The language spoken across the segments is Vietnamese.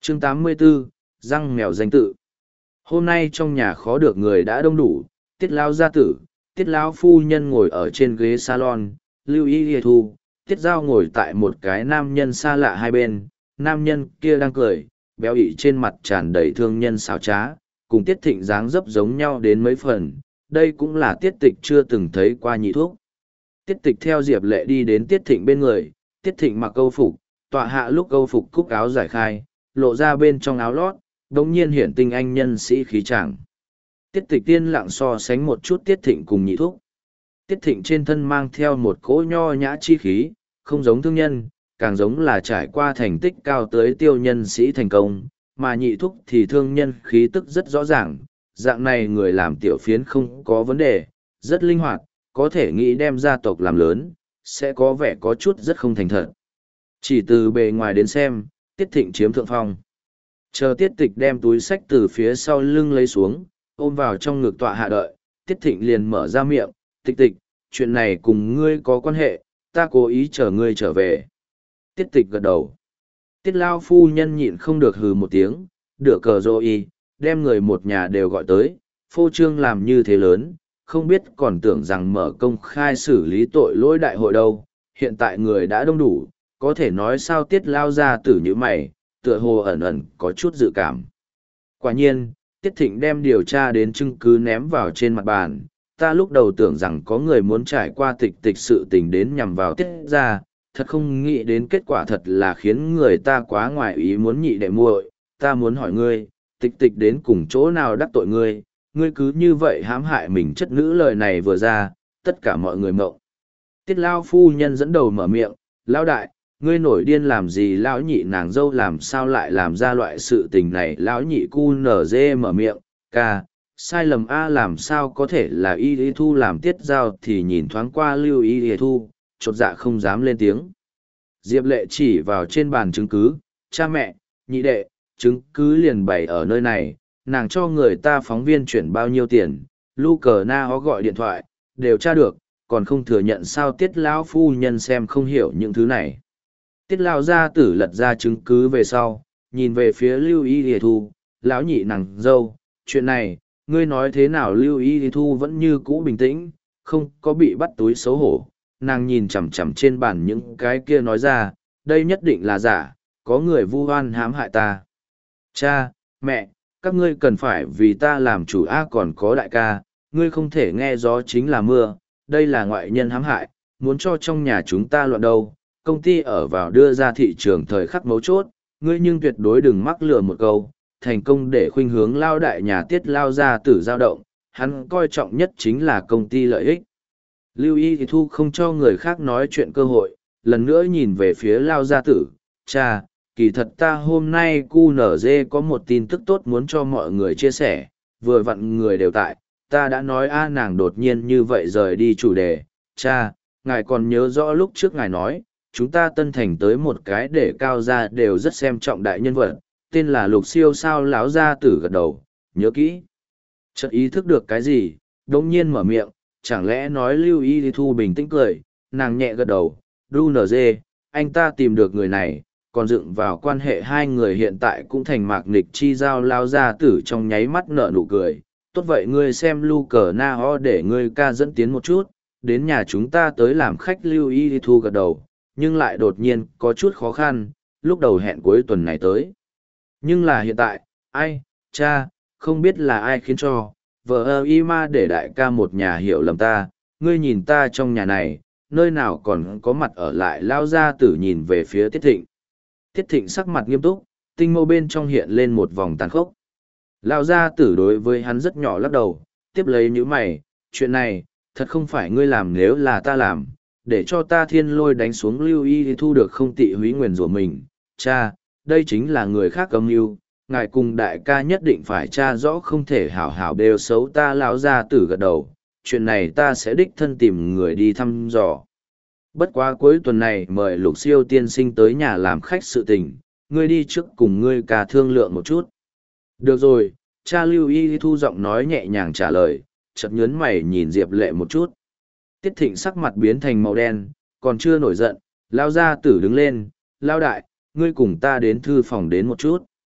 Chương 84, răng mèo danh tự. Hôm nay trong nhà khó được người đã đông đủ, Tiết Lao gia tử, Tiết Lão phu nhân ngồi ở trên ghế salon, Lưu Y Y Thu, Tiết Giao ngồi tại một cái nam nhân xa lạ hai bên, nam nhân kia đang cười, béo ị trên mặt tràn đầy thương nhân xảo trá, cùng Tiết Thịnh dáng dấp giống nhau đến mấy phần, đây cũng là Tiết Tịch chưa từng thấy qua nhị thuốc. Tiết Tịch theo Diệp Lệ đi đến Tiết Thịnh bên người, Tiết Thịnh mặc câu phục, tọa hạ lúc câu phục cúc áo giải khai, lộ ra bên trong áo lót, đống nhiên hiển tinh anh nhân sĩ khí tràng. Tiết Tịch tiên lặng so sánh một chút Tiết Thịnh cùng nhị thúc. Tiết Thịnh trên thân mang theo một cỗ nho nhã chi khí, không giống thương nhân, càng giống là trải qua thành tích cao tới tiêu nhân sĩ thành công, mà nhị thúc thì thương nhân khí tức rất rõ ràng, dạng này người làm tiểu phiến không có vấn đề, rất linh hoạt, có thể nghĩ đem gia tộc làm lớn, sẽ có vẻ có chút rất không thành thật. Chỉ từ bề ngoài đến xem, Tiết Thịnh chiếm thượng phong. Chờ Tiết Tịch đem túi xách từ phía sau lưng lấy xuống, ôm vào trong ngực tọa hạ đợi, Tiết Thịnh liền mở ra miệng, Tịch Tịch, chuyện này cùng ngươi có quan hệ, ta cố ý chờ ngươi trở về. Tiết Tịch gật đầu. Tiết Lao phu nhân nhịn không được hừ một tiếng, đửa cờ rô y, đem người một nhà đều gọi tới, phô trương làm như thế lớn, không biết còn tưởng rằng mở công khai xử lý tội lỗi đại hội đâu, hiện tại người đã đông đủ, có thể nói sao Tiết Lao ra tử như mày, tựa hồ ẩn ẩn có chút dự cảm. Quả nhiên, Tiết Thịnh đem điều tra đến chứng cứ ném vào trên mặt bàn, ta lúc đầu tưởng rằng có người muốn trải qua Tịch Tịch sự tình đến nhằm vào Tiết ra, thật không nghĩ đến kết quả thật là khiến người ta quá ngoài ý muốn nhị đệ muội. Ta muốn hỏi ngươi, Tịch Tịch đến cùng chỗ nào đắc tội ngươi, ngươi cứ như vậy hãm hại mình chất nữ. Lời này vừa ra, tất cả mọi người mộng. Tiết Lao phu nhân dẫn đầu mở miệng, Lão đại, ngươi nổi điên làm gì? Lão nhị nàng dâu làm sao lại làm ra loại sự tình này? Lão nhị cu nở dê mở miệng, ca, sai lầm a, làm sao có thể là Y Y Thu làm? Tiết Giao thì nhìn thoáng qua Lưu Y Y Thu, chột dạ không dám lên tiếng. Diệp Lệ chỉ vào trên bàn chứng cứ, cha mẹ, nhị đệ, chứng cứ liền bày ở nơi này, nàng cho người ta phóng viên chuyển bao nhiêu tiền, Lu Cờ Na Hó gọi điện thoại, đều tra được, còn không thừa nhận sao? Tiết Lão phu nhân xem không hiểu những thứ này. Tiết Lão gia tử lật ra chứng cứ về sau, nhìn về phía Lưu Y Y Thu, lão nhị nàng dâu, chuyện này, ngươi nói thế nào? Lưu Y Y Thu vẫn như cũ bình tĩnh, không có bị bắt túi xấu hổ, nàng nhìn chằm chằm trên bàn những cái kia nói ra, đây nhất định là giả, có người vu oan hãm hại ta. Cha, mẹ, các ngươi cần phải vì ta làm chủ a, còn có đại ca, ngươi không thể nghe gió chính là mưa, đây là ngoại nhân hãm hại, muốn cho trong nhà chúng ta loạn đâu, công ty ở vào đưa ra thị trường thời khắc mấu chốt, ngươi nhưng tuyệt đối đừng mắc lừa một câu, thành công để khuynh hướng Lao đại nhà Tiết Lao gia tử dao động, hắn coi trọng nhất chính là công ty lợi ích. Lưu Y thì Thu không cho người khác nói chuyện cơ hội, lần nữa nhìn về phía Lao gia tử, cha, kỳ thật ta hôm nay QNZ có một tin tức tốt muốn cho mọi người chia sẻ, vừa vặn người đều tại, ta đã nói a. Nàng đột nhiên như vậy rời đi chủ đề, cha, ngài còn nhớ rõ lúc trước ngài nói, chúng ta Tân Thành tới một cái để cao ra đều rất xem trọng đại nhân vật, tên là Lục Siêu sao? Lão gia tử gật đầu, nhớ kỹ. Chợt ý thức được cái gì, đống nhiên mở miệng, chẳng lẽ nói Lưu Y Thu bình tĩnh cười, nàng nhẹ gật đầu, đu nở dê, anh ta tìm được người này, còn dựng vào quan hệ hai người hiện tại cũng thành mạc nịch chi giao. Lao gia tử trong nháy mắt nở nụ cười, tốt vậy ngươi xem Lu Cờ Na Ho để ngươi ca dẫn tiến một chút, đến nhà chúng ta tới làm khách. Lưu Y Thu gật đầu, nhưng lại đột nhiên có chút khó khăn, lúc đầu hẹn cuối tuần này tới. Nhưng là hiện tại, ai, cha, không biết là ai khiến cho, vợ y ma để đại ca một nhà hiểu lầm ta, ngươi nhìn ta trong nhà này, nơi nào còn có mặt ở lại? Lao gia tử nhìn về phía Tiết Thịnh. Tiết Thịnh sắc mặt nghiêm túc, tinh mâu bên trong hiện lên một vòng tàn khốc. Lao gia tử đối với hắn rất nhỏ lắc đầu, tiếp lấy nhíu mày, chuyện này, thật không phải ngươi làm, nếu là ta làm, để cho ta thiên lôi đánh xuống Lưu Y Thu được không tị húy nguyền rủa mình. Cha, đây chính là người khác âm mưu, ngài cùng đại ca nhất định phải tra rõ, không thể hảo hảo đều xấu ta. Lão gia tử gật đầu, chuyện này ta sẽ đích thân tìm người đi thăm dò. Bất quá cuối tuần này mời Lục Siêu tiên sinh tới nhà làm khách sự tình, ngươi đi trước cùng ngươi ca thương lượng một chút. Được rồi, cha. Lưu Y Thu giọng nói nhẹ nhàng trả lời, chợt nhớn mày nhìn Diệp Lệ một chút. Tiết Thịnh sắc mặt biến thành màu đen, còn chưa nổi giận, Lao gia tử đứng lên, Lao đại, ngươi cùng ta đến thư phòng đến một chút.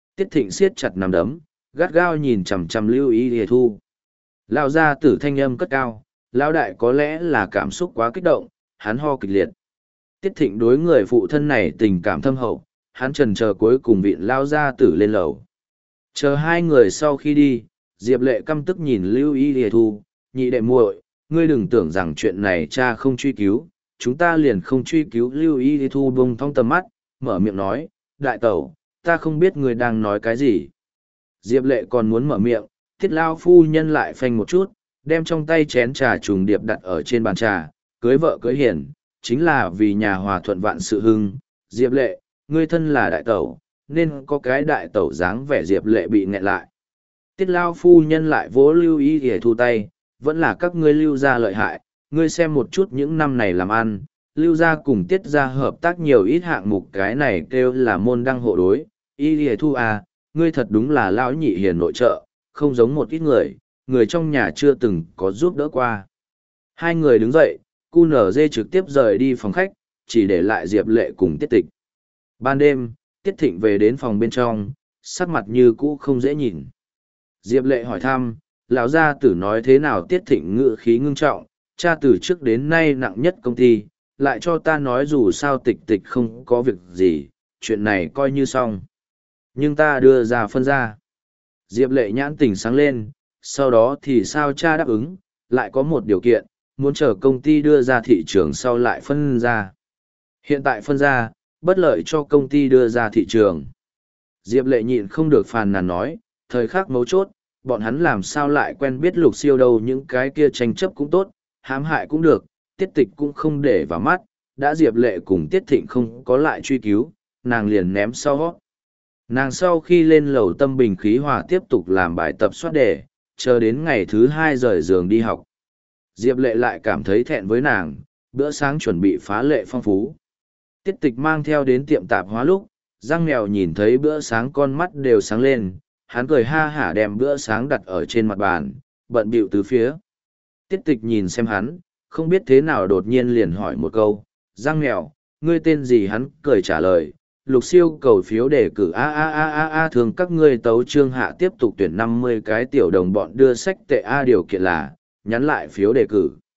Tiết Thịnh siết chặt nắm đấm, gắt gao nhìn chằm chằm Lưu Y Lìa Thu. Lão gia tử thanh âm cất cao, lão đại có lẽ là cảm xúc quá kích động, hắn ho kịch liệt. Tiết Thịnh đối người phụ thân này tình cảm thâm hậu, hắn chần chờ cuối cùng vịn lão gia tử lên lầu. Chờ hai người sau khi đi, Diệp Lệ căm tức nhìn Lưu Y Lìa Thu, nhị đệ muội, ngươi đừng tưởng rằng chuyện này cha không truy cứu, chúng ta liền không truy cứu. Lưu Y Lìa Thu bông thong tầm mắt, mở miệng nói, đại tẩu, ta không biết ngươi đang nói cái gì. Diệp Lệ còn muốn mở miệng, Tiết lao phu nhân lại phanh một chút, đem trong tay chén trà trùng điệp đặt ở trên bàn trà, cưới vợ cưới hiền, chính là vì nhà hòa thuận vạn sự hưng. Diệp Lệ, ngươi thân là đại tẩu, nên có cái đại tẩu dáng vẻ. Diệp Lệ bị nghẹn lại. Tiết lao phu nhân lại vỗ Lưu Y Lìa Thu tay, vẫn là các ngươi Lưu gia lợi hại, ngươi xem một chút những năm này làm ăn, Lưu gia cùng Tiết gia hợp tác nhiều ít hạng mục, cái này kêu là môn đăng hộ đối. Y Lìa Thu à, ngươi thật đúng là lão nhị hiền nội trợ, không giống một ít người trong nhà chưa từng có giúp đỡ qua. Hai người đứng dậy, QNZ trực tiếp rời đi phòng khách, chỉ để lại Diệp Lệ cùng Tiết Tịch. Ban đêm, Tiết Thịnh về đến phòng bên trong, sắc mặt như cũ không dễ nhìn. Diệp Lệ hỏi thăm, lão gia tử nói thế nào? Tiết Thịnh ngữ khí ngưng trọng, cha từ trước đến nay nặng nhất công ty, lại cho ta nói dù sao Tịch Tịch không có việc gì, chuyện này coi như xong. Nhưng ta đưa ra phân ra. Diệp Lệ nhãn tỉnh sáng lên, sau đó thì sao? Cha đáp ứng, lại có một điều kiện, muốn chờ công ty đưa ra thị trường sau lại phân ra. Hiện tại phân ra, bất lợi cho công ty đưa ra thị trường. Diệp Lệ nhịn không được phàn nàn nói, thời khắc mấu chốt, bọn hắn làm sao lại quen biết Lục Siêu đâu, những cái kia tranh chấp cũng tốt, hãm hại cũng được, Tiết Tịch cũng không để vào mắt, đã Diệp Lệ cùng Tiết Thịnh không có lại truy cứu, nàng liền ném sau hót. Nàng sau khi lên lầu tâm bình khí hòa tiếp tục làm bài tập soát đề, chờ đến ngày thứ 2 rời giường đi học. Diệp Lệ lại cảm thấy thẹn với nàng, bữa sáng chuẩn bị phá lệ phong phú. Tiết Tịch mang theo đến tiệm tạp hóa lúc, Giang Mèo nhìn thấy bữa sáng con mắt đều sáng lên, hắn cười ha hả đem bữa sáng đặt ở trên mặt bàn, bận bịu tứ phía. Tiết Tịch nhìn xem hắn, không biết thế nào đột nhiên liền hỏi một câu, Giang Mèo, ngươi tên gì? Hắn cười trả lời, Lục Siêu cầu phiếu đề cử thường các ngươi tấu trương hạ tiếp tục tuyển 50 cái tiểu đồng bọn đưa sách tệ điều kiện là, nhắn lại phiếu đề cử.